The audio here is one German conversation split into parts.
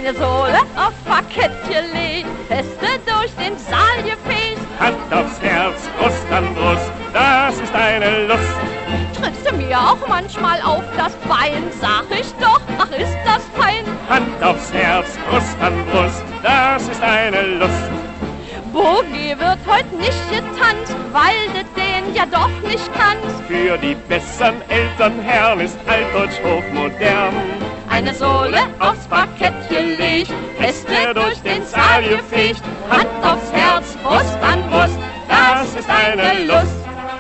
Eine Sohle aufs Parkett gelegt, feste durch den Saal gefegt. Hand aufs Herz, Brust an Brust, das ist eine Lust. Trittst du mir auch manchmal auf das Bein, sag ich doch, ach ist das fein. Hand aufs Herz, Brust an Brust, das ist eine Lust. Boogie wird heute nicht getanzt, weil du den ja doch nicht kannst. Für die besseren Elternherren ist Altdeutsch hochmodern. Eine Sohle aufs Parkett gelegt, feste durch den Saal gefegt. Hand aufs Herz, Brust an Brust, das ist eine Lust.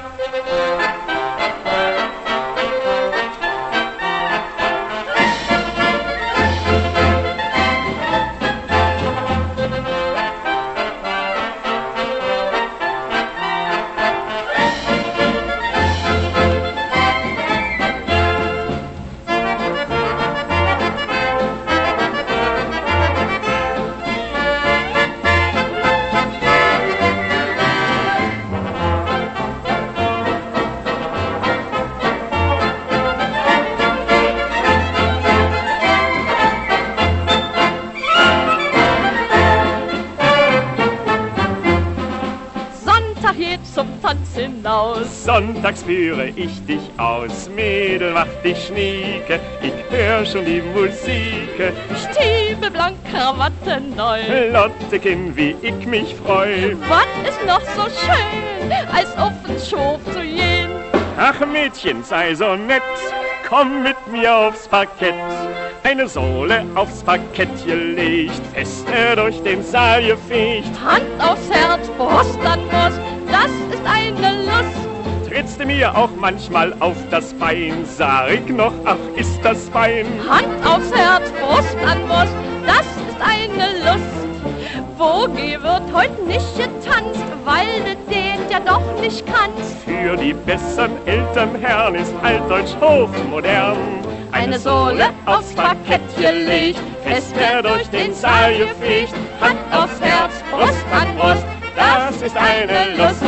Zum Tanz hinaus. Sonntags führe ich dich aus, Mädel, mach dich schnieke, ich hör schon die Musik. Stiefel blank, Krawatte neu, Lottekin, wie ich mich freu. Was ist noch so schön, als auf den Schof zu gehen? Ach Mädchen, sei so nett, komm mit mir aufs Parkett. Eine Sohle aufs Parkett gelegt, feste durch den Saal gefegt. Hand aufs Herz, Brust an Brust, das ist eine Lust. Trittst du mir auch manchmal auf das Bein, sag ich noch, ach ist das fein. Hand aufs Herz, Brust an Brust, das ist eine Lust. Boogie wird heute nicht getanzt, weil du den ja doch nicht kannst. Für die besseren Elternherren ist Altdeutsch hochmodern. Eine Sohle aufs Parkett gelegt, feste durch den Saal gefegt. Hand aufs Herz, Brust an Brust, das ist eine Lust.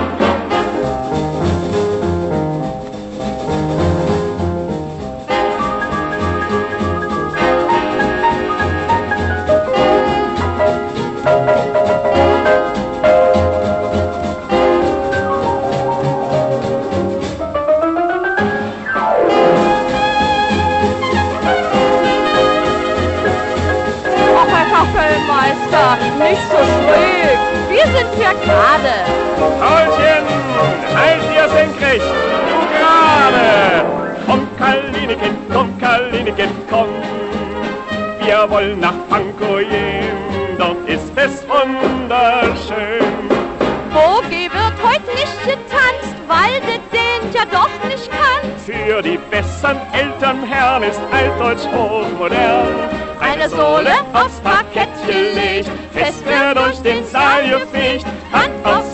Meister, nicht so schräg. Wir sind hier gerade. Paulchen, halt dir senkrecht, du gerade. Komm, Kaliniken, komm. Wir wollen nach Pankow gehen, dort ist es wunderschön. Boogie wird heute nicht getanzt, weil du den ja doch nicht kannst. Für die besseren Elternherren ist Altdeutsch hochmodern. Eine Sohle aufs Parkett gelegt, feste durch den Saal gefegt, Hand aufs